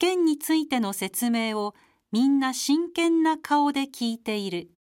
験についての説明をみんな真剣な顔で聞いている。